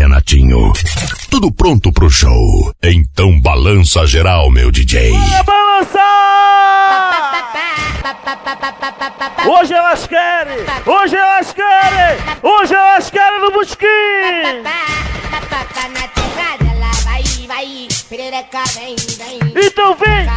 Renatinho. Tudo pronto pro show. Então balança geral, meu DJ. Bora balançar! Hoje elas querem! Hoje elas querem! Hoje elas querem no Botequim! Então vem!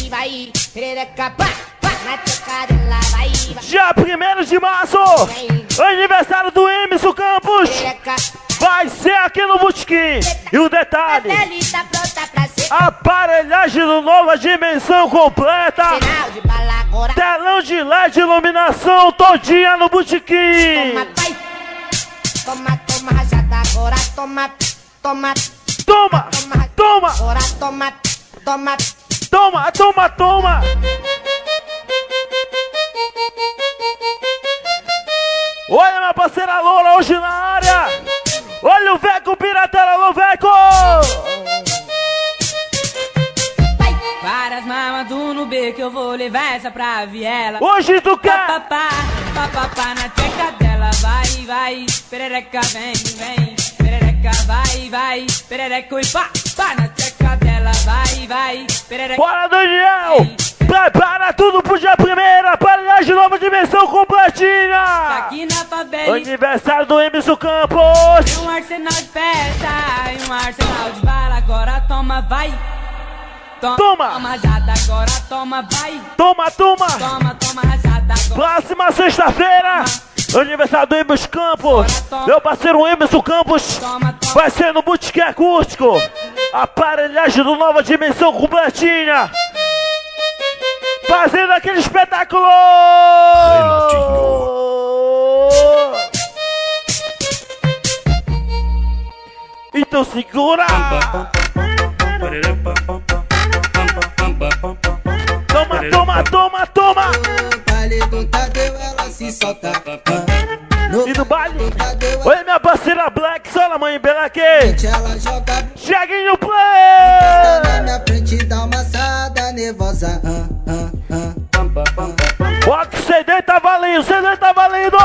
Dia 1º de março, aniversário do Emerson Campos, vai ser aqui no Botequim. E o detalhe, aparelhagem do Nova Dimensão completa, telão de LED, iluminação todinha no Botequim. Toma, toma, rajada agora, toma, toma, toma, toma, agora toma, toma, toma, toma, toma. Olha minha parceira Loura hoje na área. Olha o Veco Piratela, alô Veco. Várias mamas do Nubê que eu vou levar essa pra viela. Hoje tu quer papapá, papapá na tcheca dela. Vai, vai, perereca vem, vem. Perereca vai, vai, perereca e pá, pá na tcheca dela. Vai, vai, perereca. Bora Daniel, prepara tudo pro dia 1º, aparelhagem Nova Dimensão completinha. Aqui na favela, aniversário do Emerson Campos. Um arsenal de peça e um arsenal de bala. Agora toma, vai. Toma! Toma rajada agora, toma, vai! Toma, toma! Toma, toma rajada agora! Próxima sexta-feira, aniversário do Emerson Campos! Meu parceiro Emerson Campos vai ser no Botequim Acústico! Aparelhagem do Nova Dimensão completinha! Fazendo aquele espetáculo! Renatinho. Então segura! Toma, toma, toma, toma! No baile do Tadeu ela se solta. E no baile? Oi, minha parceira Black, só na mãe Belaque! Ela joga Cheguinho tá Play! na minha frente, dá uma assada nervosa. O CD tá valendo, o CD tá valendo!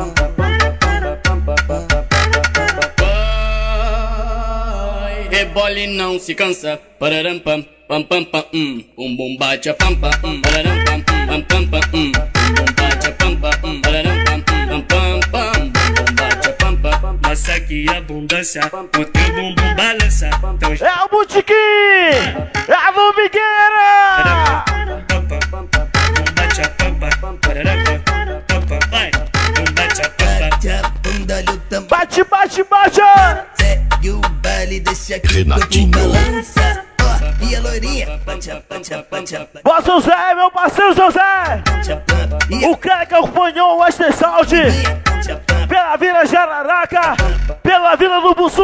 Rebole não se cansa, pararam pam pam pam pam bum bum bate a pam pam pararam pam pam pam pam bum bum bate a pam pam pararam pam pam pam pam bum bate a pam pam. Massa que abundância, o teu bumbum balança. É o Botequim! É a Lumigueira! Bum bate a pam pam pararam pam pam vai bum bate a pam pam. Bate, bate, bate! E o baile desse aqui Renatinho. balança. Ó, e a loirinha pancha, pancha, pancha, Bom, seu Zé, meu parceiro seu Zé! O cara que acompanhou o Western Sound pela Vila Jararaca, pela Vila do Bussu,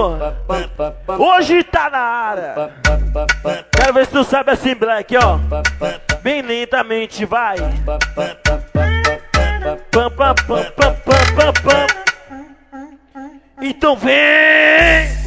hoje tá na área. Quero ver se tu sabe assim, Black, ó. Bem lentamente, vai. Pam, pam, pam, pam, pam, pam, pam. Então vem!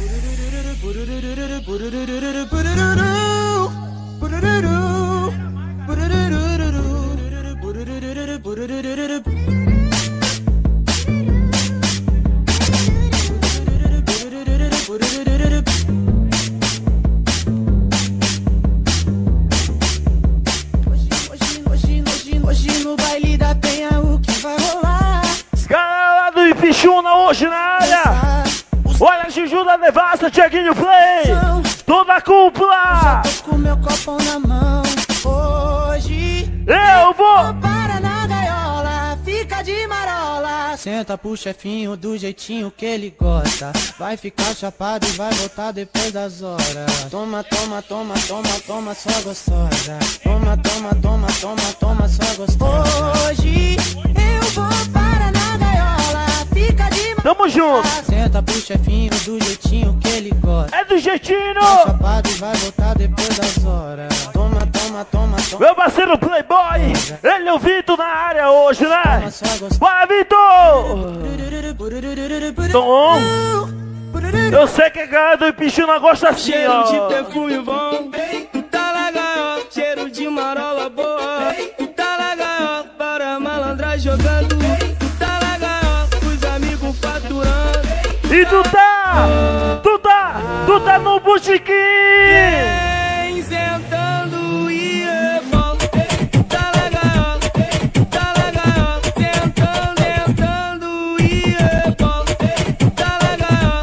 Hoje no baile da Penha o que vai rolar? Galera lá do Ipixuna hoje na área! Olha a Juju da Devassa, Cheguinho Play! Toda a cúpula! Tô com meu copão na mão. Hoje Eu vou! para na gaiola, fica de marola. Senta pro chefinho do jeitinho que ele gosta. Vai ficar chapado e vai voltar depois das horas. Toma, toma, toma, toma, toma, só gostosa. Toma, toma, toma, toma, toma, só gostosa. Hoje eu vou para na gaiola, fica de marola. Tamo junto! Senta pro chefinho do jeitinho que ele gosta. É do jeitinho! Chapado e vai voltar depois das horas. Toma, toma, toma, toma. Meu parceiro Playboy, ele é o Vitor na área hoje, né? Bora, Vitor! Tom! Eu sei que a galera do Ipixuna gosta assim, ó. Cheiro de perfume bom, tu tá na gaiola. Cheiro de marola boa, tu tá na gaiola. Para malandra jogando, tu tá na gaiola. Os amigos faturando. E tu tá no botiquim. Vem sentando e rebola. Tá legal, sentando e rebola. Tá legal,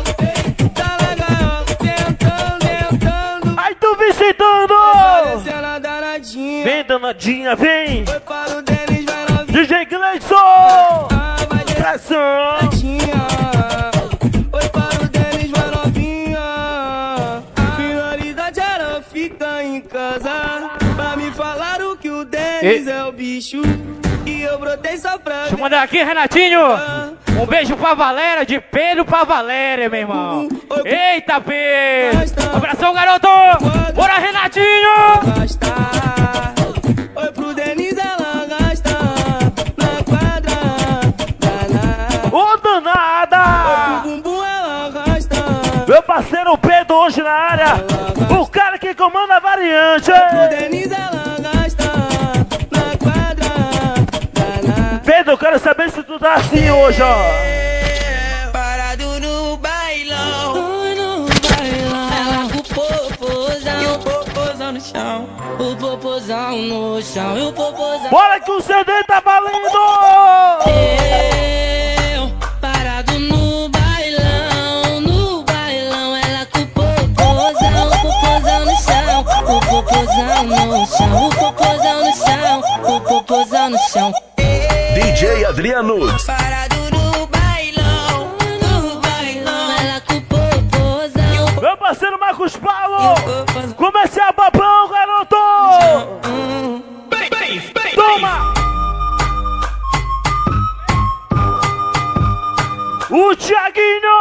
sentando. Aí tu vem sentando. Descendo a danadinha. Vem danadinha, vem. Foi para o Denis, vai novinha. DJ Gleison. Vai Pressão. danadinha. Foi para o Denis, vai novinha. A finalidade era ficar em casa. Pra me falar o que o Denis é o bicho. E eu brotei só pra Deixa eu mandar aqui, Renatinho. Um beijo pra Valéria, de Pedro pra Valéria, meu irmão. Eita, Pedro. Abração, garoto. Bora, Renatinho. gastar. Oi pro Denis, ela gasta. Na quadra, danada. Ô danada. Pro bumbum, ela gasta. Meu parceiro Pedro hoje na área. O cara que comanda a variante. Pro Denis, ela gasta. Na quadra, danada. Pedro, eu quero saber se tu tá assim hoje, ó. Parado no bailão. Ela com o popozão. E o popozão no chão. O popozão no chão. E o popozão. Bora que o CD tá valendo! Eu parado no bailão, ela com o popozão no chão. O popozão no chão. O popozão no chão. O popozão no chão. DJ Adriano. Parado no bailão, ela com o popozão. Meu parceiro Marcos Paulo! Comecei a babão, garoto! Toma! O Thiaguinho!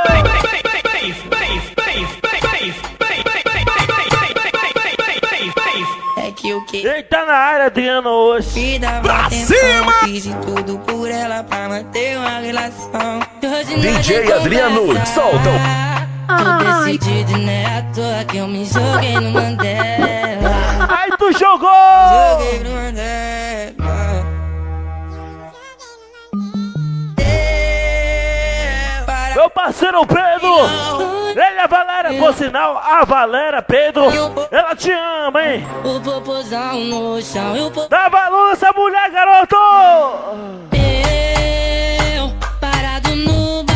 É que o que? Ele tá na área, Adriano, hoje. Vida Pra atenção, cima! fiz de tudo por ela pra manter uma relação. Hoje DJ nós Adriano, conversar. solta Tô decidido, né? À toa que eu me joguei no Mandela. Aí tu jogou! Joguei no Mandela. Meu parceiro Pedro! Ele é a Valéria, por sinal, a Valéria, Pedro, ela te ama, hein? O popozão no chão, eu Dá valor nessa mulher, garoto! Eu parado no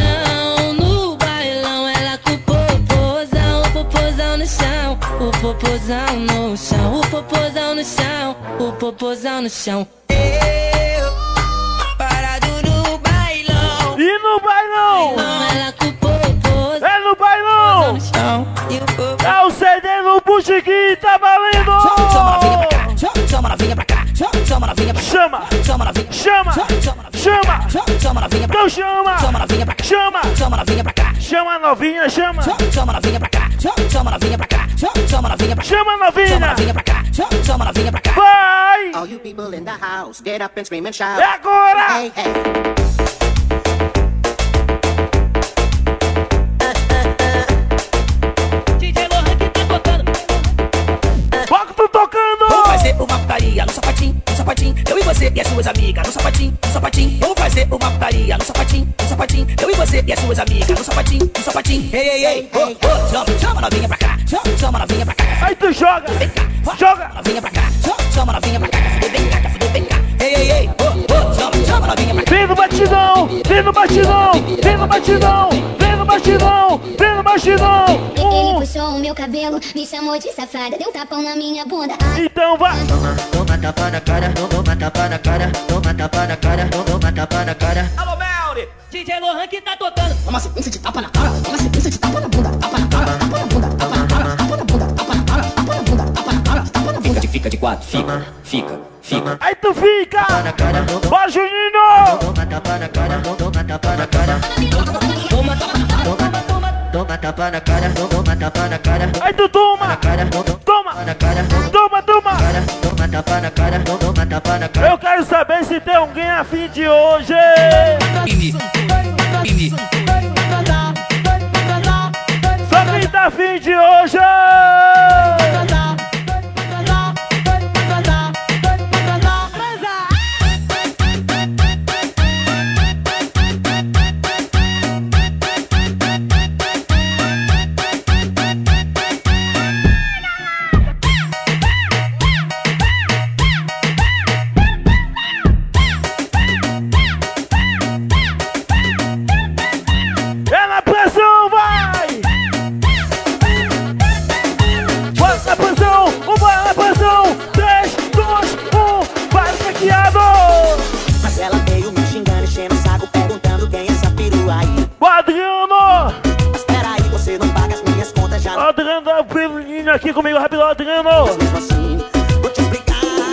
bailão, ela com o popozão no chão, o popozão no chão, o popozão no chão, o popozão no chão. Eu parado no bailão, E no bailão! ela com o popozão É no bailão! no chão, e o popozão. É o CD no Buchiquim, tá valendo! Chama novinha pra cá, chama novinha pra cá, Chama! chama novinha, Chama! Chama! chama novinha pra cá, Então chama! chama novinha pra cá, Chama! chama novinha pra cá, Chama a novinha, chama! chama novinha pra cá, chama novinha pra cá, chama novinha pra cá, Chama a chama novinha! novinha pra cá, chama novinha pra cá. Vai! All you people in the house, get up and scream and shout. É agora! Hey, hey. DJ Lohan que tá tocando. Bota tu tocando! Vamos fazer uma putaria no sapatinho, eu e você e as suas amigas no sapatinho, Vamos fazer uma putaria no sapatinho, eu e você e as suas amigas no sapatinho, Ei, ei, ei, chama novinha pra cá, chama novinha pra cá, Aí tu joga! vem cá, Joga! novinha pra cá, chama novinha pra cá, vem cá, ei, ei, ei, chama novinha pra cá. Vem no batidão! Vem no batidão! Vem no batidão! Vem no batidão! Vem no batidão! Ele puxou o meu cabelo, me chamou de safada, deu um tapão na minha bunda. Ai, Então vai! Toma tapa na cara, toma tapa na cara, toma tapa na cara, toma tapa na cara. Alô, Melri. DJ Lohan que tá tocando. Toma sequência de tapa na cara, toma sequência de tapa na bunda, tapa na cara, tapa na bunda, tapa na cara, tapa na bunda, tapa na cara, tapa na bunda, tapa na cara, tapa na bunda. Fica de quatro, fica. Aí tu fica! Na cara, Bora, Juninho! toma tapa na cara, toma tapa na cara. Toma tapa na cara, toma tapa na cara. Aí tu toma! Toma! Na cara, Toma, toma! toma tapa na cara, toma tapa na cara. Eu quero saber se tem alguém a fim de hoje! Só quem tá a fim de hoje! Adriano, o filhinho aqui comigo, rápido, Adriano. Mesmo assim, vou te explicar.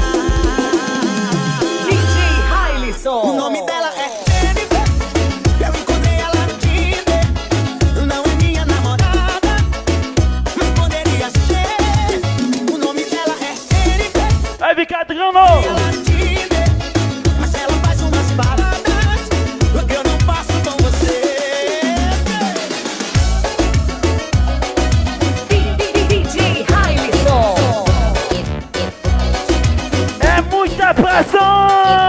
DJ Hailson. O nome dela é Jennifer. Eu encontrei ela no Tinder. Não é minha namorada, mas poderia ser. O nome dela é Jennifer. Aí, vem cá, Adriano. Ela no Tinder, mas ela faz umas paradas que eu não faço com você. DJ Hailson. É muita pressão.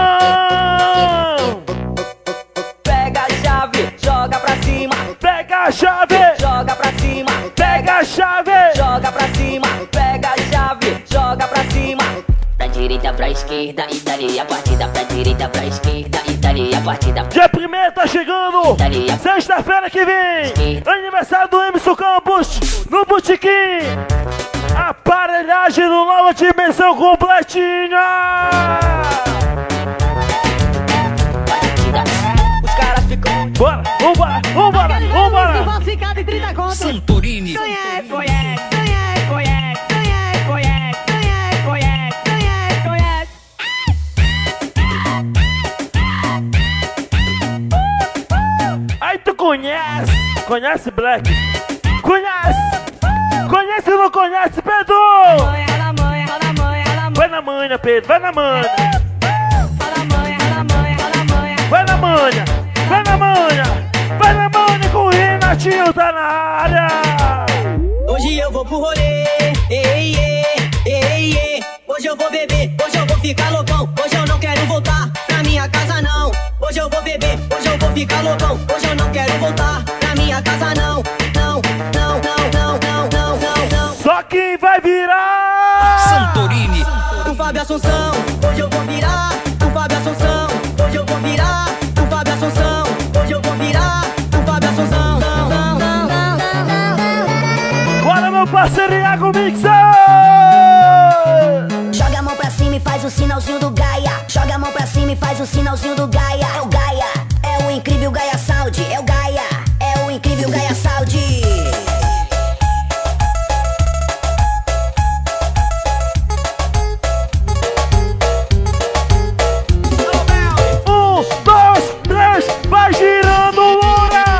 Pega a chave, joga pra cima. Pega a chave, Joga pra cima. pega a chave. Joga pra cima. Pega a chave, joga pra cima. Da direita pra esquerda e dali a partida. Pra direita pra esquerda e dali a partida. Dia 1º tá chegando, sexta-feira que vem, aniversário do Emerson Campos, no Botequim. Aparelhagem do Nova Dimensão completinha. Os caras ficam. Bora, vambora, vambora, vambora. Falsificado em 30 contos. Santorini. Conhece, conhece, conhece, conhece, conhece, conhece, conhece, conhece, conhece, conhece. Aí tu conhece, conhece Black? Conhece, conhece ou não conhece, Pedro? Manha, da manha, da manha, da manha. Vai na manha, Pedro, vai na manha. Da manha, da manha, da manha. Vai na manha, vai na manha, vai na manha com o Renatinho tá na área. Hoje eu vou pro rolê. Ei, ei, ei, ei. Hoje eu vou beber, hoje eu vou ficar loucão. Hoje eu não quero voltar pra minha casa, não. Hoje eu vou beber, hoje eu vou ficar loucão. Hoje eu não quero voltar pra minha casa, não. Não, não, não, não, não, não, não, não. Só quem vai virar? Santorini. O Fábio Assunção, hoje eu vou virar. O Fábio Assunção, hoje eu vou virar. O Fábio Assunção, hoje eu vou virar. O Fábio Assunção, não, não, não, não, não. Bora, meu parceiro Iago Mixer! Joga a mão pra cima e faz o sinalzinho do Gaia. Joga a mão pra cima e faz o sinalzinho do Gaia. É o Gaia, é o incrível Gaia Sound. É o Gaia, é o incrível Gaia Sound. Vai girando, Loura!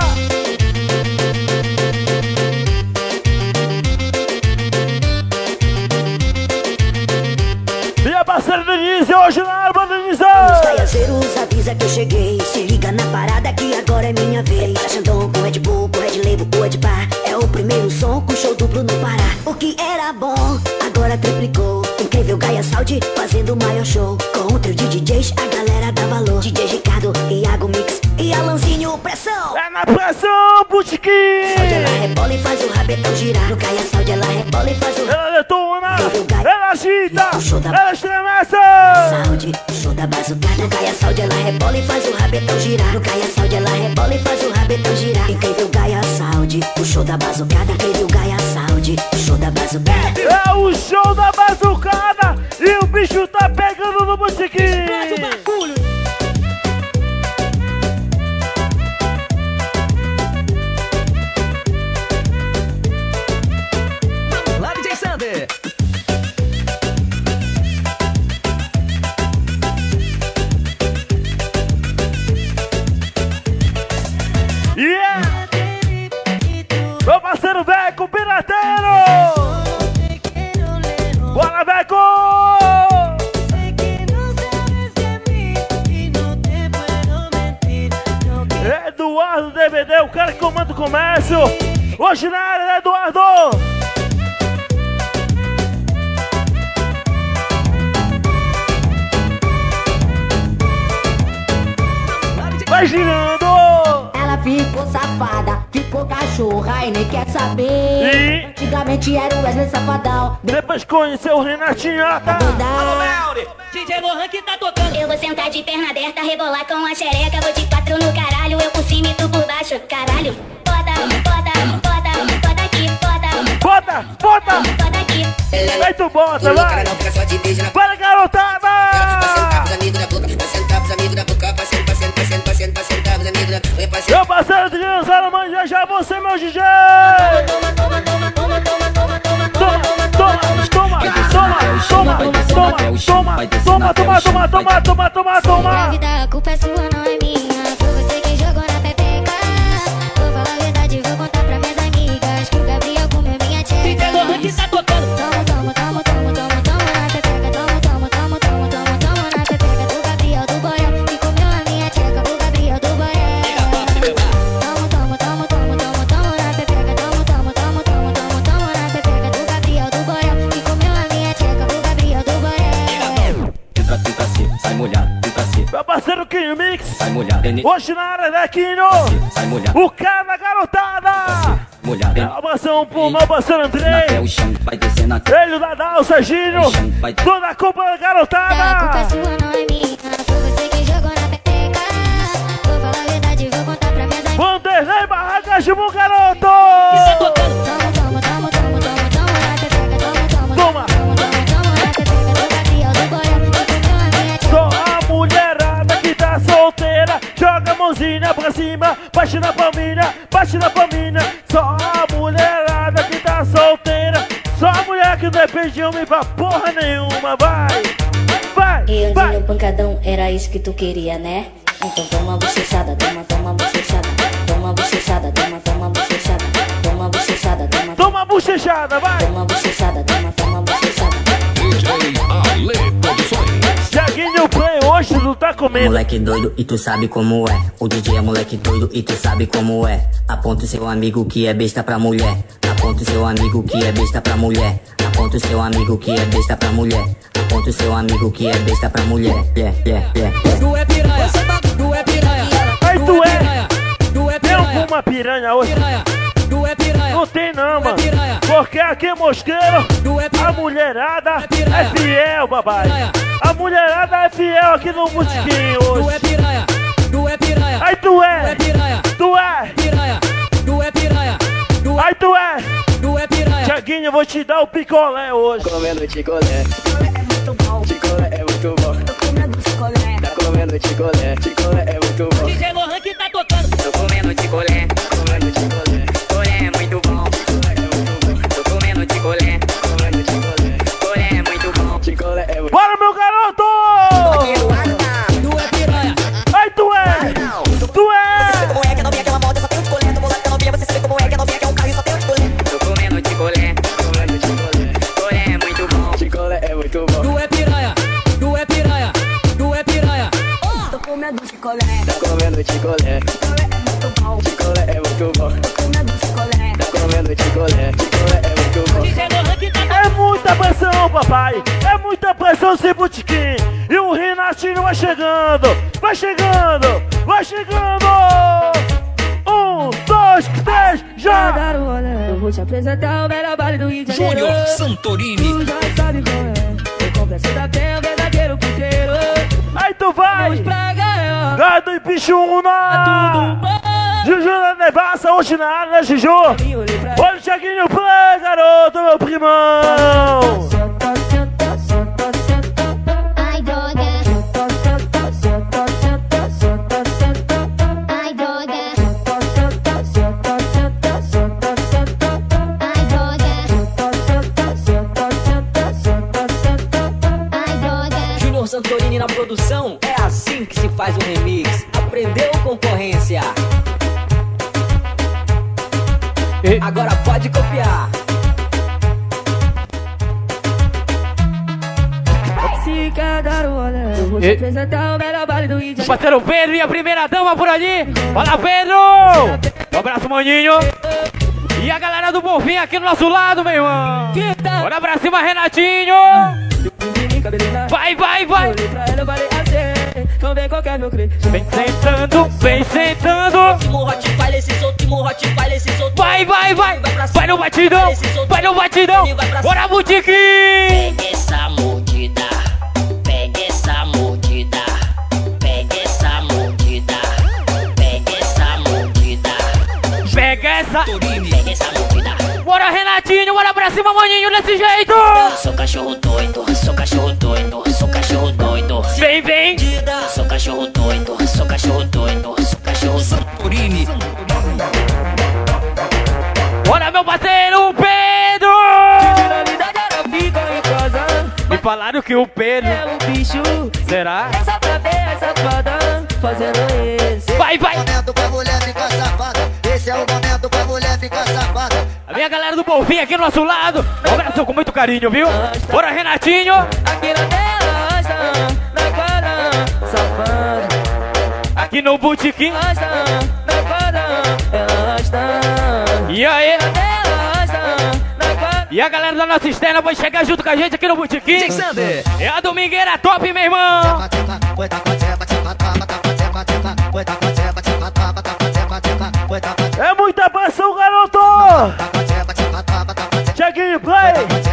E a parceira Denise, hoje na arma, Denise! Os caiazeiros avisa que eu cheguei. Se liga na parada que agora é minha vez. Para Xandão com Red Bull, com Red Label, com Ed Bar. É o primeiro som com show duplo no Pará. O que era bom, agora triplicou. Incrível Gaia Sound fazendo o maior show. Com o trio de DJs, a galera dá valor. DJ Ricardo, Iago Mix e Alanzinho Pressão. É na pressão, Botequim! Sound ela rebola e faz o rabetão girar. No Gaia Sound ela rebola e faz o Ela detona, ela agita, ela estremece! Sound, show da bazucada. No Gaia Sound ela rebola e faz o rabetão girar. No Gaia Sound ela rebola e faz o rabetão girar. Incrível Gaia Sound, o show da bazucada. Incrível Gaia Sound, o show da bazucada. É o show da bazucada e o bicho tá pegando no Botequim! Lá, DJ Sander. Yeah! Meu parceiro Veco, pirateiro! Bora, Veco! Eduardo DVD, o cara que comanda o comércio. Hoje na área, né, Eduardo? Vai girando! Ela ficou safada, ficou cachorra e nem quer saber. E Antigamente era o Wesley Safadão. depois conheceu o Renatinho, tá? DJ Lohan que tá tocando. Eu vou sentar de perna aberta, rebolar com a xereca. Vou de 4 no caralho, eu por cima e tu por baixo. Caralho, bota, bota, bota, bota aqui, bota, Bota, bota! bota aqui. Aí tu bota, vai! Para, garotada! Vai sentar pros amigos da boca, vai sentar pros amigos da boca, vai sentar pros amigos da boca, Meu parceiro de criançada, manja já você, meu DJ. Toma. Grávida, a culpa é sua, não é minha. Foi você que jogou na pepeca. Vou falar a verdade, vou contar pra minhas amigas que o Gabriel comeu minha tcheca. Toma na pepeca. Toma na pepeca do Gabriel do Borel, que comeu a minha tcheca. O Gabriel do Borel. Toma na pepeca. Toma na pepeca do Gabriel do Borel, que comeu a minha tcheca. O Gabriel do Borel. Tenta ser, sai molhado, tenta ser. Meu parceiro Kinho Mix, Sai molhado, hoje na área da Kinho, sai molhado. o cara da garotada. Molhado, Abração pro meu parceiro até Andrei, o chão, vai descer na ele da Dal, Serginho, toda a culpa da A culpa é garotada. sua, não é minha. Foi você que jogou na pepeca. Vou falar a verdade, vou contar pra minhas amigas. Vanderlei Barracas de Bom Garoto. Toma na pepeca. Toma. Na pepeca do Gabriel do Borel, que comeu a minha tcheca. Só a mulherada que tá solteira, joga a mãozinha pra cima, bate na palminha. Só a mulherada que tá solteira, só a mulher que não depende de homem pra porra nenhuma. E Vai. no pancadão, era isso que tu queria, né? Então toma bochechada, toma bochechada. Toma bochechada, toma bochechada. Toma bochechada, Toma bochechada, vai. toma bochechada. Toma bochechada. DJ Ale Produções. Jaguinho Play, hoje tu tá comendo. Moleque doido e tu sabe como é. O DJ é moleque doido e tu sabe como é. Aponta o seu amigo que é besta pra mulher. Aponta o seu amigo que é besta pra mulher. Aponta o seu amigo que é besta pra mulher. Aponta o seu amigo que é besta pra mulher. Tu é piranha, tu é piranha. Aí tu é. Tu é Tem piranha. alguma piranha hoje? Piranha, tu é piranha. Não tem não, mano. piranha. Porque aqui em Mosqueiro, Tu é piranha. a mulherada piranha. é fiel, babai. Piranha. A mulherada é fiel aqui no Mosquinho Tu é hoje. piranha, tu é piranha. Aí tu Tu é é. piranha, Tu é. piranha. Tu é piranha, Aí tu é. tu é piranha. Tiaguinho, eu vou te dar o picolé hoje. Comendo chicolé. Chicolé é muito bom. Tá comendo chicolé. Chicolé é muito bom. DJ Lohan que tá tocando. Tô comendo chicolé. Comendo chicolé. Chicolé é muito bom. Tô comendo chicolé. Comendo chicolé. Chicolé é muito bom. Chicolé é muito Bora, meu garoto! Tu é piranha. Aí tu é. Tu é. Como é que a novinha quer uma moto, só tem um chicolé. Tô bolado que a novinha, você sabe como é que a novinha quer um carro e só tem um chicolé. Tô comendo chicolé. comendo chicolé. Chicolé é muito bom. Chicolé é muito bom. Tu é piranha, tu é piranha. Tu é piranha. Tô comendo chicolé. Tá comendo chicolé. Chicolé é muito bom. Chicolé é muito bom. Tô comendo chicolé. Tá comendo chicolé. Chicolé é muito bom. DJ Lohan que tá É muita pressão, papai. É muita pressão esse botequim. E o Renatinho vai chegando. Vai chegando. Vai chegando. 1, 2, 3, já. Eu vou te apresentar o melhor baile do Rio de Janeiro. Júnior Santorini. Tu já sabe qual é. O complexo da Penha é o verdadeiro puteiro. Aí tu vai. Vamos pra gaiola. Gado e Pichuna. Juju da Nevassa, hoje na área, né, Juju? Olha o Thiaguinho Play, garoto, meu primão. Senta, senta, senta, senta. Ai, droga. Senta, senta, senta, senta, senta, senta. Ai, droga. Senta, senta, senta, senta, senta. Ai, droga. Senta, senta, senta, senta, senta. Ai, droga. Júnior Santorini na produção. É assim que se faz um remix. Aprendeu, concorrência? Agora pode copiar. Se quer dar o olé, eu vou te apresentar o melhor baile do Rio de Janeiro. Parceiro Pedro e a primeira dama por ali. Fala, Pedro! Um abraço, maninho. E a galera do Bonfim aqui do nosso lado, meu irmão. Bora pra cima, Renatinho. Vai, vai, vai. Não vem qualquer meu crê. Vem sentando, vem sentando. Último hot baile, esse solto, último hot baile, esse solto. Vai, vai, vai. Vai no batidão, vai no batidão. Bora, Boutique. Pega essa mordida, pega essa mordida, pega essa mordida, pega essa mordida, Pega essa. pega essa mordida. Bora, Renatinho, bora pra cima, maninho, desse jeito. Sou cachorro doido, sou cachorro doido, sou cachorro doido. Vem, vem. Sou cachorro doido, sou cachorro doido, sou cachorro doido. Santorini. Bora, meu parceiro Pedro! Me falaram que o Pedro é um bicho. Será? Essa plateia é safada, fazendo esse. Vai, vai! Momento pra mulher ficar safada. Esse é o momento pra mulher ficar safada. A minha galera do Bolvinho aqui do nosso lado. Um abraço com muito carinho, viu? Bora, Renatinho! Aqui na tela, na quadra, safada. Aqui no Botequim. Na quadra, ela está. E aí? E a galera da nossa externa vai chegar junto com a gente aqui no Botequim. É a domingueira top, meu irmão. É muita pressão, garoto. Cheguinho play.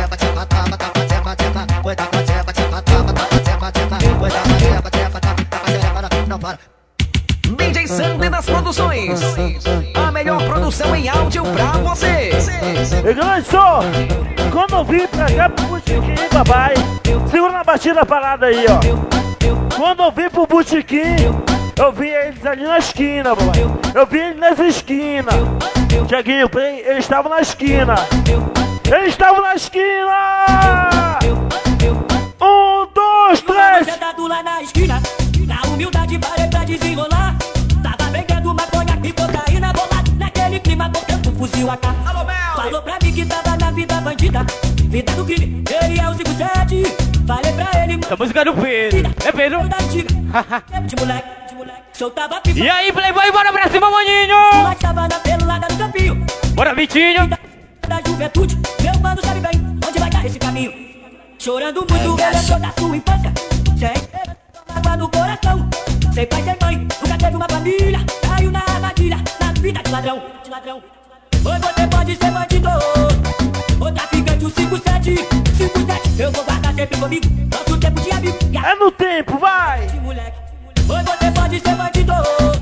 DJ Sander das produções. A melhor produção em áudio pra você. E grande som, quando eu vim pra cá pro Botequim, papai, segura na batida parada aí, ó. Quando eu vim pro Botequim, eu vi eles ali na esquina, papai. Eu vi eles nas esquinas. Tiaguinho, eles estavam na esquina. Eles estavam na esquina! 1, 2, 3! Sentado lá na esquina, na humildade parei pra desenrolar. Tava vendendo maconha e cocaína bolado. Naquele clima, botando um fuzil AK. Falou pra mim que tava na vida bandida, vida do crime, ele é o 57. Falei pra ele, essa música é do Pedro. É Pedro? de moleque, soltava pipa. E aí, Playboy, bora pra cima, maninho! Tava na pelada do campinho. Bora, Vitinho! Da juventude, meu mano sabe bem onde vai dar esse caminho. Chorando muito, lembrou da sua infância. Sem esperança, água no coração. Sem pai, sem mãe, nunca teve uma família. Caiu na armadilha, na vida de ladrão. Hoje você pode ser bandido, ou traficante, o 57. 57, eu vou guardar sempre comigo. Nosso tempo de amigo. É no tempo, vai! Hoje você pode ser bandido,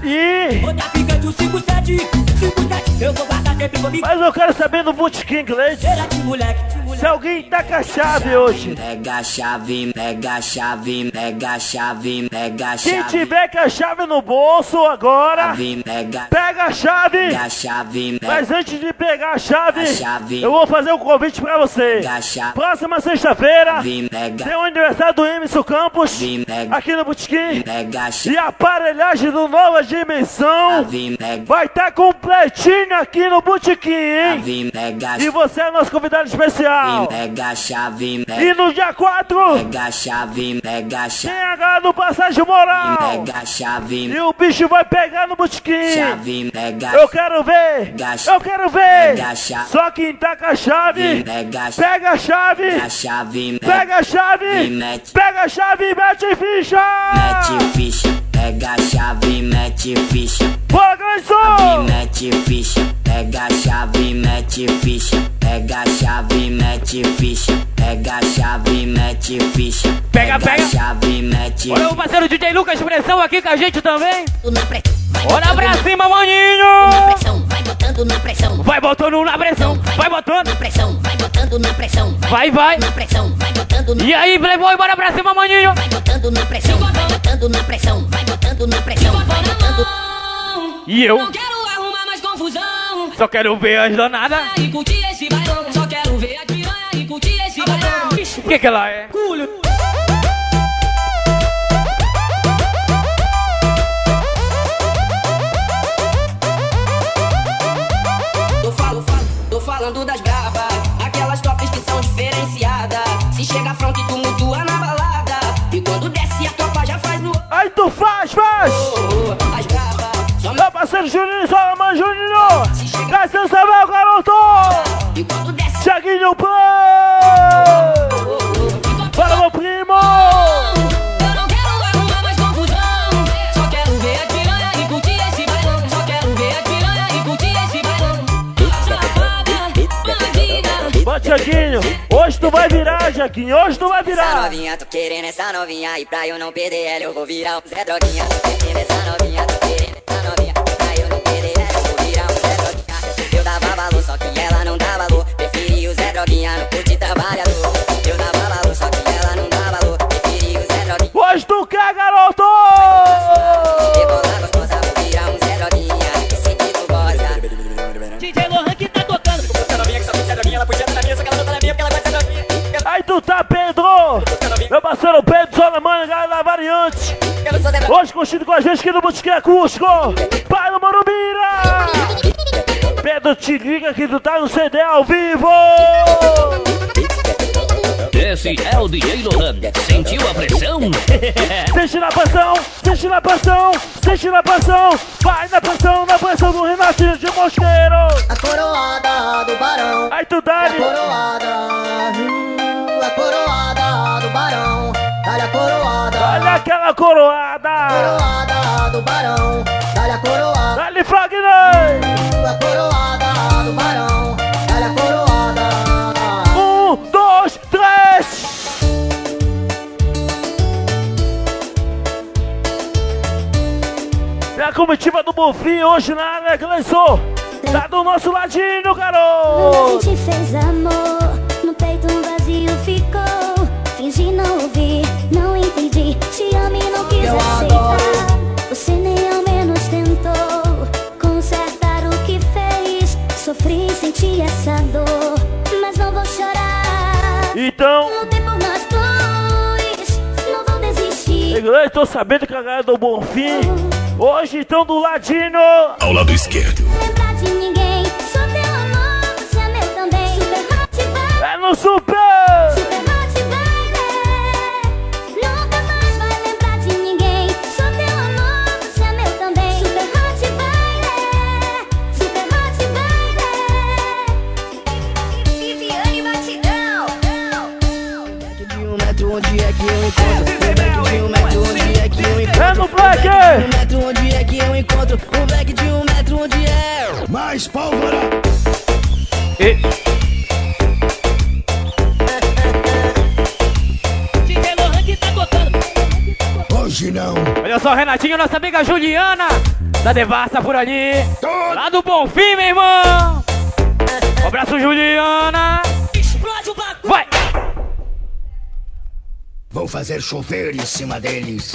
ou traficante, o 57. 57, eu vou guardar sempre comigo. Mas eu quero saber do Botequim, Leite. Se alguém tá com a chave hoje. Pega a chave, pega a chave, pega a chave, pega a chave. Quem tiver com a chave no bolso agora, pega a chave. Pega a chave. Mas antes de pegar a chave, eu vou fazer um convite pra você. Próxima sexta-feira tem o aniversário do Emerson Campos aqui no Botequim. E a aparelhagem do Nova Dimensão vai estar completinho aqui no Botequim, hein? E você é nosso convidado especial. Pega a chave, E no dia 4 pega a chave, pega a chave. tem a galera do Passagem Moral. Pega a chave. E o bicho vai pegar no Botequim. Chave, pega. Eu quero ver. Eu quero ver. Pega a chave. Só quem tá com a chave. Pega a Pega a chave. Pega a chave. Pega a chave. Pega a chave e mete ficha. Mete ficha. Pega a chave, mete ficha. Bora, grande som. Mete ficha. Pega a chave, mete ficha. Pega a chave, mete ficha. Pega a chave, mete ficha. Pega. a chave, mete. Olha o parceiro DJ Lucas Pressão aqui com a gente também. Olha pra cima, maninho. Vai botando na pressão. Vai botando na pressão. Vai botando na pressão. Vai botando na pressão. Vai. Na pressão. Vai botando na. E aí, Playboy, bora pra cima, maninho. Vai botando na pressão. Vai botando na pressão. Vai botando na pressão. Vai botando. E eu? Não quero arrumar mais confusão. Só quero ver as danadas. E curtir esse bailão. Só quero ver a piranha e curtir esse bailão. O que ela é? Culho. Tô falando das brabas, aquelas tops que são diferenciadas. Se chega front tu mutua na balada. E quando desce a tropa já faz no. Aí tu faz! As brabas. Meu parceiro Juninho, Solomon Juninho! Desce saber, garoto! E quando desce. Tiaguinho Play! Para meu primo! Eu não quero arrumar mais confusão. Só quero ver a piranha e curtir esse bailão. Só quero ver a piranha e curtir esse bailão. Bom, Tiaguinho, hoje tu vai virar, Jaquinho, hoje tu vai virar. Essa novinha, tô querendo essa novinha. E pra eu não perder ela, eu vou virar um Zé Droguinha. Tô querendo essa novinha, tô querendo essa novinha. Pra eu não perder ela, eu vou virar um Zé Droguinha. Eu dava valor, só que ela não dá valor. Preferi o Zé Droguinha, não curti trabalhador. Eu dava valor, só que ela não dá valor. Preferi o Zé Droguinha. Hoje tu quer, garoto! Rebolar gostosa, vou virar um Zé Droguinha. Lohan que tá tocando. Aí tu tá, Pedro! Meu parceiro Pedro, só na manhã, galera da Variante. Hoje curtindo com a gente aqui no Botequim Acústico. Pai do Morubira! Pedro, te liga que tu tá no CD ao vivo! Esse é o DJ Lohan. Sentiu a pressão? Sente na pressão, sente na pressão, sente na pressão. Vai na pressão do Renatinho de Mosqueiro. A coroada do Barão. Aí tu dá, a coroada do Barão. Dá-lhe a coroada. Dá-lhe aquela coroada. Coroada do Barão. Dá-lhe a coroada. Dá-lhe Fragner. A coroada do Barão. Dá-lhe a coroada. 1, 2, 3. É a comitiva do Bonfim hoje na área, Gleison. Tá do nosso ladinho, garoto. A gente fez amor, no peito um vazio ficou. Fingi não ouvir, não entendi. Te amo e não quis aceitar. Você nem ao menos tentou consertar o que fez. Sofri, senti essa dor, mas não vou chorar. Então, lutei por nós dois, não vou desistir. eu tô sabendo que a galera do Bonfim hoje estão do ladinho. Ao lado esquerdo. Lembrar de ninguém, sou teu amor, você é meu também. Super hot vai. É no super. Super hot vai, nunca mais vai lembrar de ninguém. Sou teu amor, você é meu também. Super hot vai, super hot vai. Viviane Batidão. Black de 1 metro, onde é que eu encontro? Black de 1 metro, onde é que eu encontro? É no Black! Onde é que eu encontro um black de 1 metro, onde é? Mais pólvora! DJ Lohan que tá tocando. Hoje não. Olha só, Renatinho, nossa amiga Juliana da Devassa por ali. Lá do Bonfim, meu irmão. Um abraço, Juliana. Explode o bagulho. Vai! Vou fazer chover em cima deles.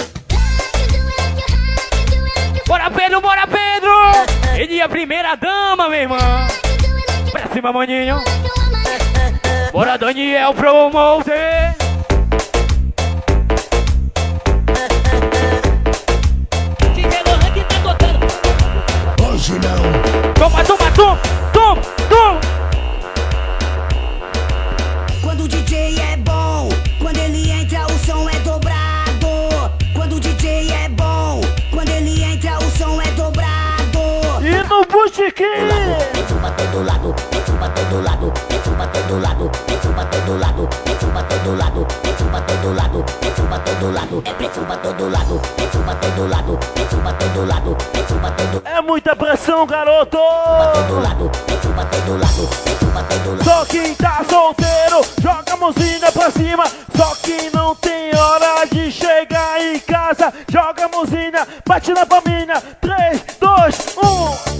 Bora, Pedro, bora, Pedro! Ele é a primeira dama, meu irmão. Pra cima, maninho. Bora, Daniel Promoter. DJ Lohan que tá tocando. Hoje não. Toma, toma, toma, toma, toma. Quando o DJ é bom, quando ele entra o som é dobrado. Quando o DJ é bom, quando ele entra o som é dobrado. E no Botequim. Suba todo lado, suba todo lado, suba todo lado, suba todo lado, suba todo lado, suba todo lado, suba todo lado, suba todo lado, suba todo lado, suba todo lado, suba todo. É muita pressão, garoto. Suba todo lado, suba todo lado, suba todo lado. Só quem tá solteiro joga a mãozinha pra cima. Só quem não tem hora de chegar em casa joga a mãozinha, bate na palminha. 3, 2, 1.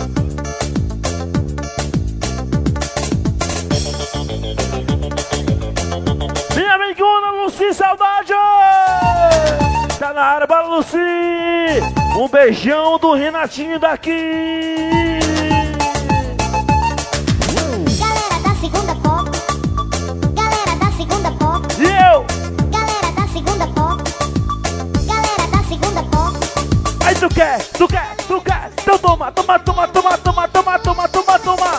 Minha amigona Lucy, saudade! Tá na área, bora Lucy! Um beijão do Renatinho daqui! Galera da segunda pop. Galera da segunda pop. E eu? Galera da segunda pop. Galera da segunda pop. Aí tu quer, tu quer, tu quer. Então toma, toma, toma, toma, toma, toma, toma, toma, toma.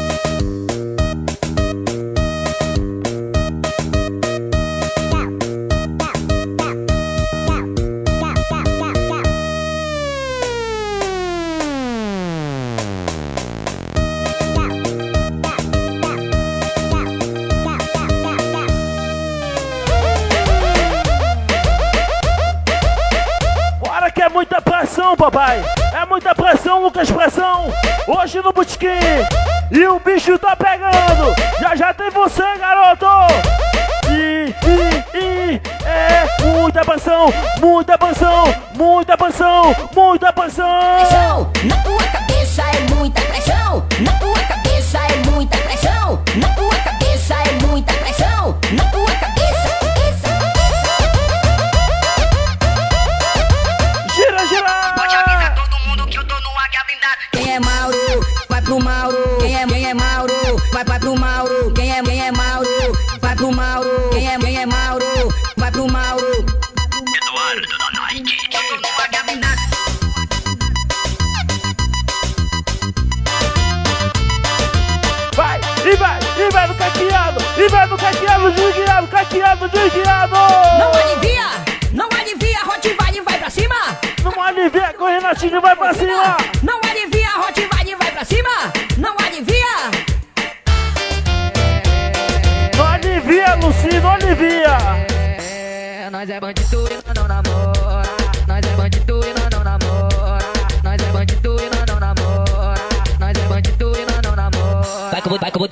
É muita pressão, papai. É muita pressão, Lucas Pressão. Hoje no Botequim. E o bicho tá pegando. Já já tem você, garoto. É muita pressão, muita pressão, muita pressão, muita pressão. Pressão na tua cabeça é muita pressão. Na tua cabeça é muita pressão. Na tua cabeça é muita pressão. Na tua cabeça. Gira, gira. Pode avisar todo mundo que eu tô no águia blindada. Quem é Mauro, vai pro Mauro. Quem é é Mauro? Vai pro Mauro. Quem é Mauro? Vai pro Mauro. Quem é Mauro? Vai pro Mauro. Eduardo da Nike. E vai no caqueado, desguiado. Não alivia, Rottweiler vai pra cima. Não alivia, com o Renatinho vai pra cima. Não alivia, Rottweiler vai pra cima. Não alivia. Não alivia, Luci, não alivia. Nós é bandido e não namora. Nós é bandido e não namora. Nós é bandido e não namora. Nós é bandido e não namora. Vai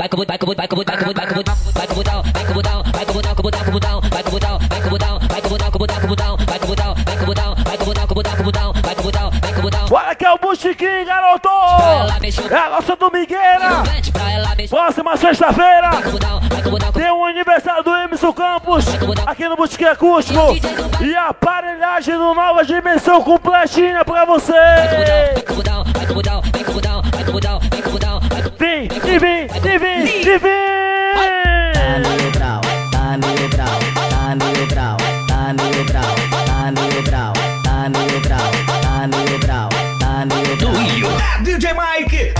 Bora que é o Buchiquim, garoto! É a nossa domingueira! Próxima sexta-feira tem o aniversário do Emerson Campos aqui no Buchiquim Acústico e a aparelhagem do Nova Dimensão completinha pra você! Vem! Tá mil grau, tá mil grau, tá mil grau, tá mil grau, tá mil grau, tá mil grau, tá mil grau, tá mil grau. DJ Mike!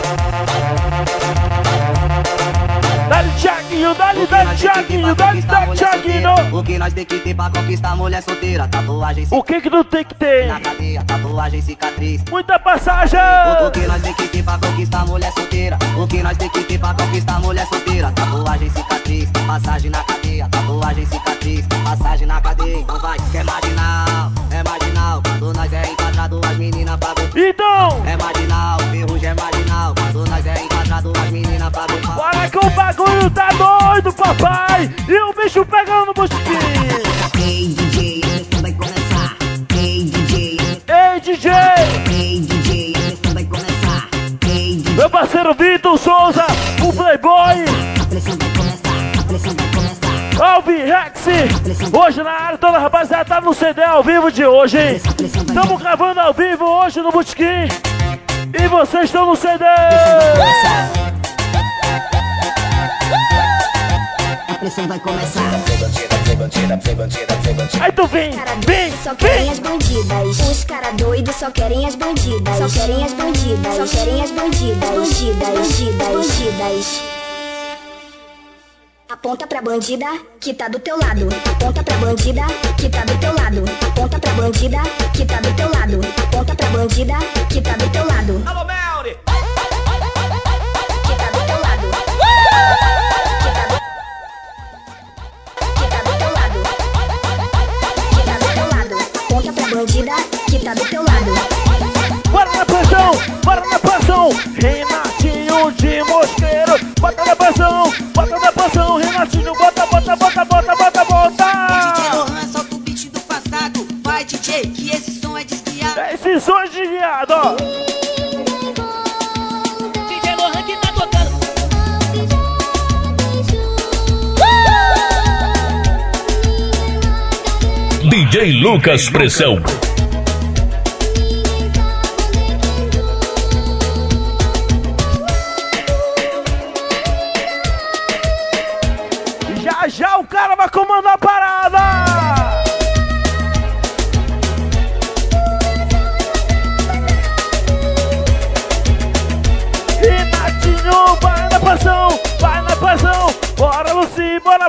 Dá-lhe Thiaguinho, dá-lhe Thiaguinho! O que nós tem que ter pra conquistar mulher solteira? Tatuagem, o que tu tem que ter? Na cadeia, tatuagem, cicatriz. Muita passagem! O que nós tem que ter pra conquistar mulher solteira? O que nós tem que ter pra conquistar mulher solteira? Tatuagem, cicatriz, passagem na cadeia. Tatuagem, cicatriz, passagem na cadeia. Então vai, é marginal. Quando nós é enquadrado, as meninas pagam. Então! É marginal, ferrugem é marginal. Quando nós é enquadrado, as meninas pagam. Bora que o bagulho tá doido, papai! E o bicho pegando no Buchiquim! Ei, DJ, a missão vai começar. Ei, DJ, ei, DJ! Ei, DJ, a missão vai começar. Ei, DJ, meu parceiro Vitor Souza, o Playboy! a pressão vai começar, a pressão vai começar. Alvin Rex, hoje na área, toda a rapaziada tá no CD ao vivo de hoje, hein? Estamos gravando ao vivo hoje no Buchiquim e vocês estão no CD! A pressão vai começar. Aí tu vem! Só querem as bandidas. Os cara doidos só querem as bandidas. Só querem as bandidas. Só querem as bandidas. Bandidas. Aponta pra bandida que tá do teu lado. Aponta pra bandida que tá do teu lado. Aponta pra bandida que tá do teu lado. Aponta pra bandida que tá do teu lado. Alô, Melry! Que tá do teu lado. Que tá do teu lado. Que tá do teu lado. Aponta pra bandida que tá do teu lado. Bora na pressão, Renatinho de Mosqueiro. Bota na pressão, Renatinho, bota. DJ Lohan, solta o beat do passado. Vai, DJ, que esse som é desviado. Esse som é desviado, ó. DJ Lohan que tá tocando. DJ Lucas Pressão. Já o cara vai comandar a parada! Renatinho, vai na pressão! Bora, Luci, bora!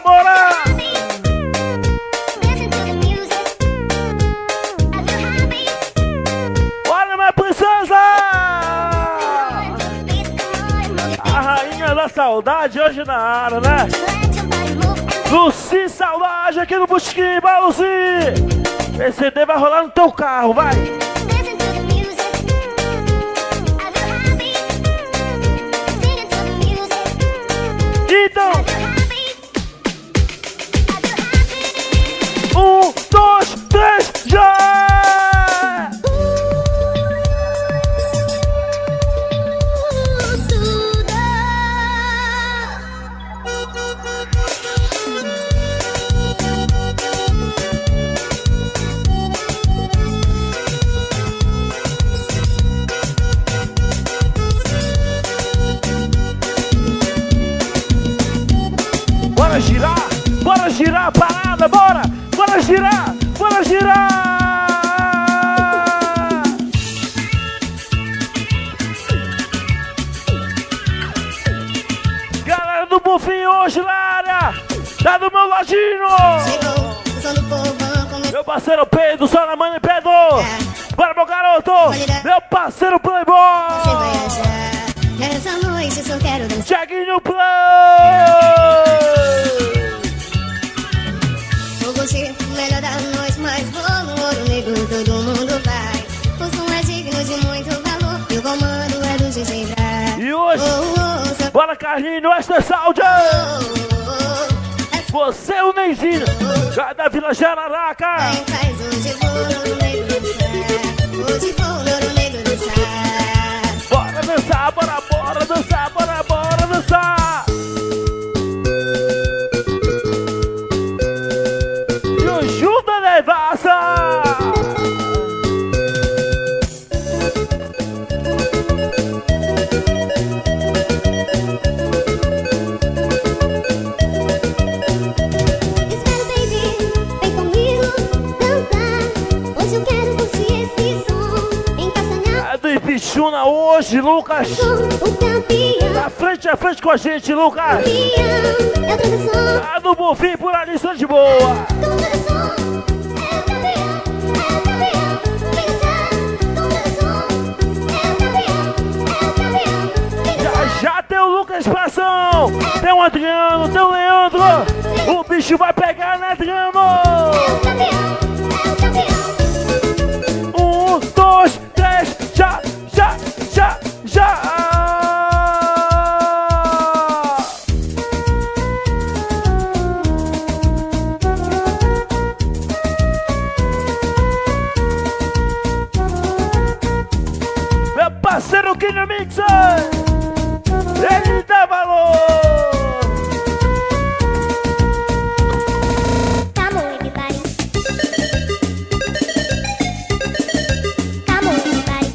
Bora, minha princesa! A rainha da saudade hoje na área, né? Luci, saudade aqui no Buchiquim, vai, Luci! Esse CD vai rolar no teu carro, vai! Então! 1, 2, 3, já! girar a parada, bora! Bora girar! Bora girar! Galera do Bufinho hoje na área! Tá do meu ladinho! Meu parceiro Pedro, só na mãe Pedro! Bora, meu garoto! Meu parceiro Playboy! Essa noite eu só quero dançar. Thiaguinho Play! Vou você, melhor da noite, mas vou no ouro negro, todo mundo vai. O som é digno de muito valor, e o comando é do DJ Bra. E hoje, bora Carlinho, esta é saúde! Você é o Neizinho, da Vila Jararaca! Hoje vou no ouro negro dançar, hoje vou no ouro negro dançar. Bora dançar, bora dançar, bora dançar! E o Juda Devassa! Pichuna hoje, Lucas! Na frente com a gente, Lucas! Tá do Bufinho por ali, só de boa! Já tem o Lucas Expressão! Tem o Adriano, tem o Leandro! O bicho vai pegar, né, Adriano? 1, 2, 3, já! Meu parceiro Kino Mixer, ele dá valor. Come on, everybody. Come on, everybody.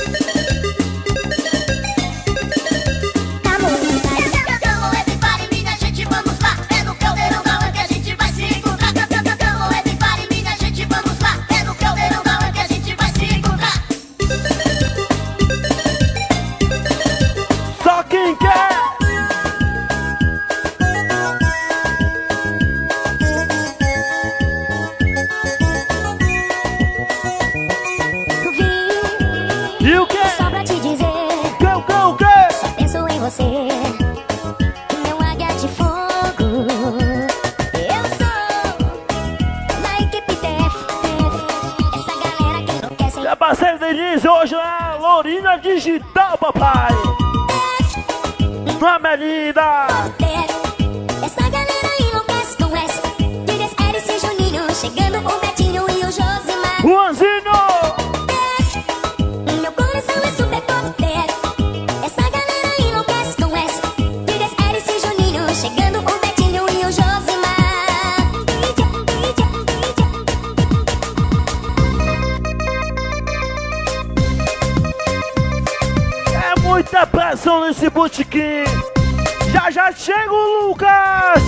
Come on, everybody. Come on, everybody, minha gente, vamos lá. É no Caldeirão da Hora que a gente vai se encontrar. Come on, everybody, minha gente, vamos lá. É no Caldeirão da Hora que a gente vai se encontrar. Só quem quer. E o que? Só pra te dizer, o que? Só penso em você, meu águia de fogo. Eu sou da equipe TF, essa galera que enlouquece. É parceiro Denise hoje na Lourinha Digital, papai. Na Merida. Essa galera enlouquece com essa. Digas Eric e Juninho, chegando o Betinho e o Josimar. Juanzinho! Meu coração é super pop. Essa galera enlouquece com essa. Digas Eric e Juninho, chegando o Betinho e o Josimar. É muita pressão nesse botequim. Já chega o Lucas!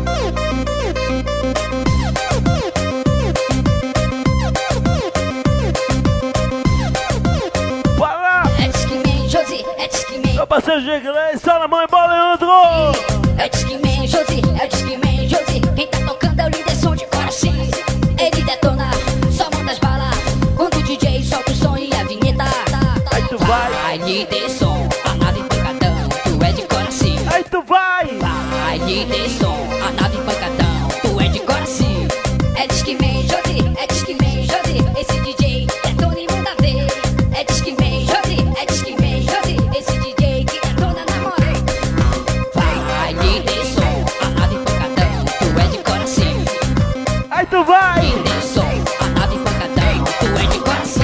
Bora! Josi, é Discman. Meu parceiro de inglês, só na mãe, bola, Leandro! É Discman, Josi, é Discman, Josi. Quem tá tocando é o líder som de coração. Ele detona, só manda as balas. Quando o DJ solta o som e a vinheta. Aí tu vai! Vai, líder som, a nave pancadão, tu é de coração. Aí tu vai! Vai, líder som, a nave pancadão, tu é de coração. É Discman, Josi, é Discman, Josi. Esse DJ detona e manda ver. É Discman, Josi, é Discman, Josi. Esse DJ que detona na moral. Vai, líder som, a nave pancadão, tu é de coração. Aí tu vai! Líder som, a nave pancadão, tu é de coração.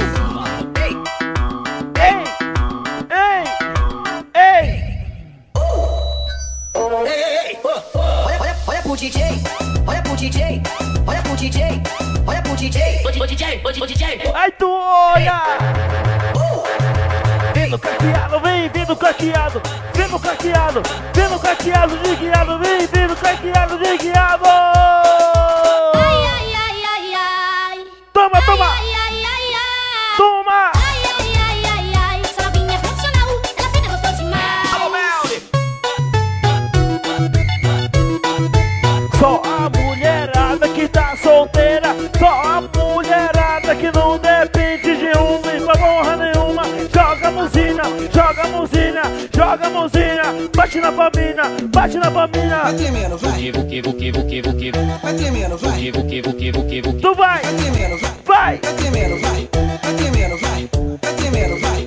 Olha pro DJ, olha pro DJ, olha pro DJ, olha pro DJ. Aí tu olha! Vindo capiado, vem, vindo no caqueado, vem no caqueado, vem no caqueado de guiado, vem no caqueado de guiado. Ai, ai, ai, ai, ai. Toma, toma. Ai, ai, ai, ai. Toma. Ai, ai, ai, ai, ai. Essa novinha é profissional, ela cena gostou demais. Só a mulherada que tá solteira, só a mulherada que não depende de uma e pra porra nenhuma. Joga a mãozinha, joga a mãozinha, joga a mãozinha, bate na família, bate na família. Vai tremendo, vai. Vai tremendo, vai. Tu vai, Vai tremendo, vai. vai. Vai tremendo, vai. Vai tremendo, vai. Vai tremendo, vai.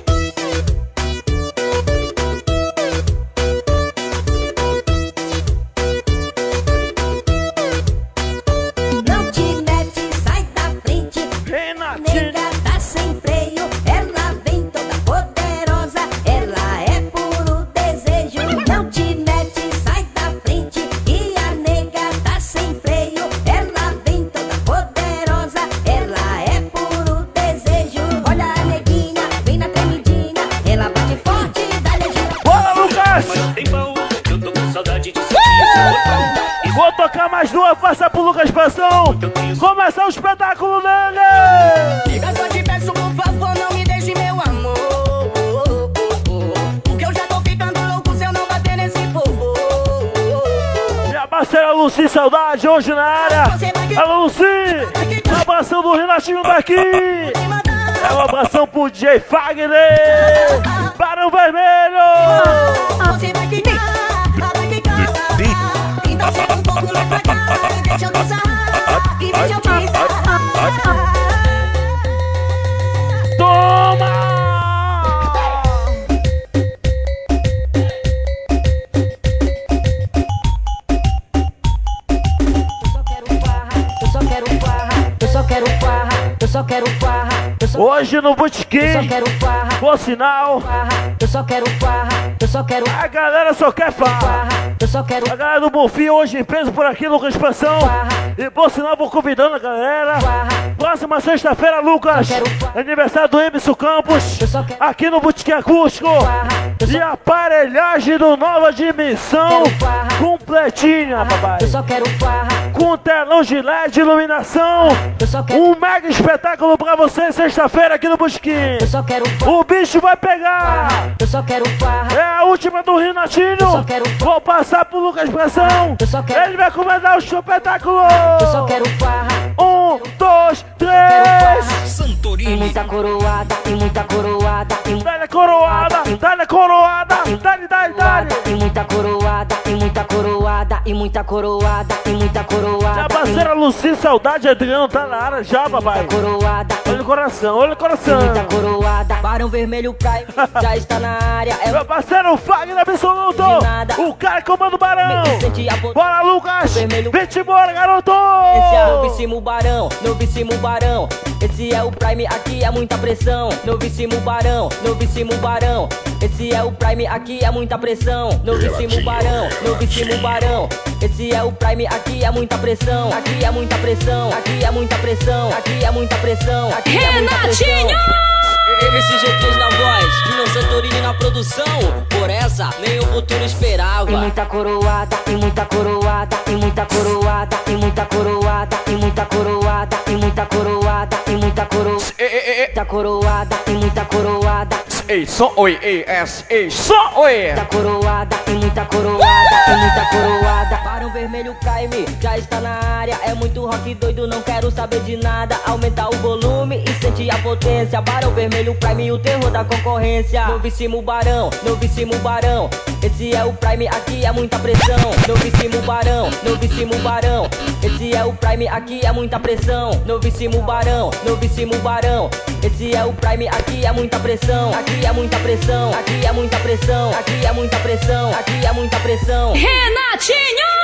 Não te mete, sai da frente. Nega tá sem freio. Ela vem toda poderosa. Ela é puro desejo. Não te mete, sai da frente. E a nega tá sem freio. Ela vem toda poderosa. Ela é puro desejo. Olha a neguinha, vem na tremidinha. Ela bate forte, dá-lhe gira. Bora, Lucas! Eu tô com saudade de Vou tocar mais duas, passa pro Lucas Expansão. Começar o espetáculo dele. Nega, só te peço, por favor, não me deixe, meu amor. Porque eu já tô ficando louco se eu não bater nesse povo. Minha parceira Lucy Saudade, hoje na área. Alô, Lucy! Abração do Renatinho daqui. É uma abração pro DJ Fagner. Barão Vermelho. Você vai quicar, vai quicar. Então chega um pouco mais pra cá. Deixa eu dançar, e deixa eu pisar. Toma! Eu só quero farra, eu só quero farra, eu só quero farra. Hoje no Botequim, por sinal, eu só quero farra, eu só quero. A galera só quer farra. Eu só quero. A galera do Bonfim hoje preso por aqui, Lucas Expansão. E por sinal, vou convidando a galera. Próxima sexta-feira, Lucas, aniversário do Emerson Campos, aqui no Botequim Acústico. E a aparelhagem do Nova Dimensão completinha, papai. Eu só quero farra. Com telão de LED, iluminação. Um mega espetáculo pra você sexta-feira aqui no Botequim. Eu só quero farra. O bicho vai pegar. Eu só quero farra. É a última do Renatinho. Vou passar pro Lucas Expansão. Ele vai comandar o espetáculo. Eu só quero farra. 1, 2, 3. Santorini. E muita coroada, e muita coroada. Dá-lhe coroada, dá-lhe coroada. Dá-lhe, dá-lhe, dá-lhe. E muita coroada, e muita coroada. E muita coroada, e muita coroada. Minha parceira Lucy Saudade, Adriano tá na área já, papai. Olha o coração, olha o coração. Muita coroada. Barão Vermelho Prime já está na área. Meu parceiro Fagner Absoluto. O cara comanda o Barão. Bora, Lucas. Vem-te embora, garoto. Esse é o novíssimo Barão, novíssimo Barão. Esse é o Prime, aqui é muita pressão. Novíssimo Barão, novíssimo Barão. Esse é o Prime, aqui é muita pressão. Novíssimo Barão, novíssimo Barão. Esse é o Prime, aqui é muita pressão. Aqui é muita pressão, aqui é muita pressão. Aqui é muita pressão, aqui é muita pressão. MCG3 na voz, Dino Santorini na produção. Por essa, nem o futuro esperava. E muita coroada, e muita coroada. E muita coroada, e muita coroada. E muita coroada, e muita coroada. E muita coroada, muita coroada. E muita coroada. Ei, só oi, ei, ei, só oi. Muita coroada, e muita coroada. E muita coroada. Barão Vermelho Prime já está na área. É muito rock doido, não quero saber de nada. Aumentar o volume e sentir a potência. Barão Vermelho Prime, o terror da concorrência. Novíssimo Barão, novíssimo Barão. Esse é o Prime, aqui é muita pressão. Novíssimo Barão, novíssimo Barão. Esse é o Prime, aqui é muita pressão. Novíssimo Barão, novíssimo Barão. Esse é o Prime, aqui é muita pressão. Aqui é muita pressão, aqui é muita pressão. Aqui é muita pressão, aqui é muita pressão. Renatinho!